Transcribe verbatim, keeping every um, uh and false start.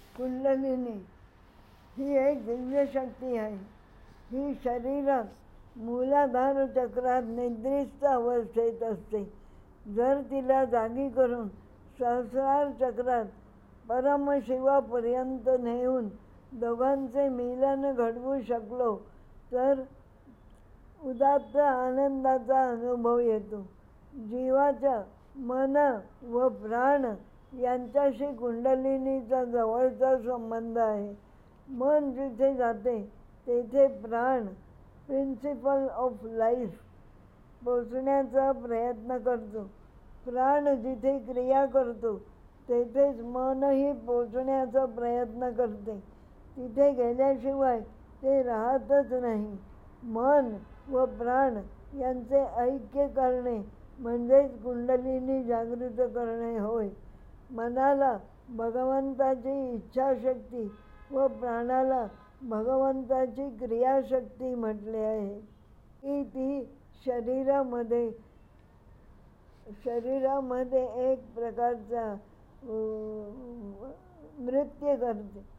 कुंडलिनी ही एक दिव्य शक्ती आहे. ही शरीरात मूलाधार चक्रात निद्रिस्त अवस्थेत असते. जर तिला जागी करून सहस्रार चक्रात परमशिवापर्यंत नेऊन दोघांचे मिलन घडवू शकलो तर उदात्त आनंदाचा अनुभव येतो. जीवाच्या मन व प्राण यांच्याशी कुंडलिनीचा जवळचा संबंध आहे. मन जिथे जाते तेथे प्राण प्रिन्सिपल ऑफ लाईफ पोचण्याचा प्रयत्न करतो. प्राण जिथे क्रिया करतो तेथेच मनही पोचण्याचा प्रयत्न करते. तिथे गेल्याशिवाय ते राहतच नाही. मन व प्राण यांचे ऐक्य करणे म्हणजेच कुंडलिनी जागृत करणे होय. मनाला भगवंताची इच्छाशक्ती व प्राणाला भगवंताची क्रियाशक्ती म्हटले आहे. की ती शरीरामध्ये शरीरामध्ये एक प्रकारचा नृत्य करते.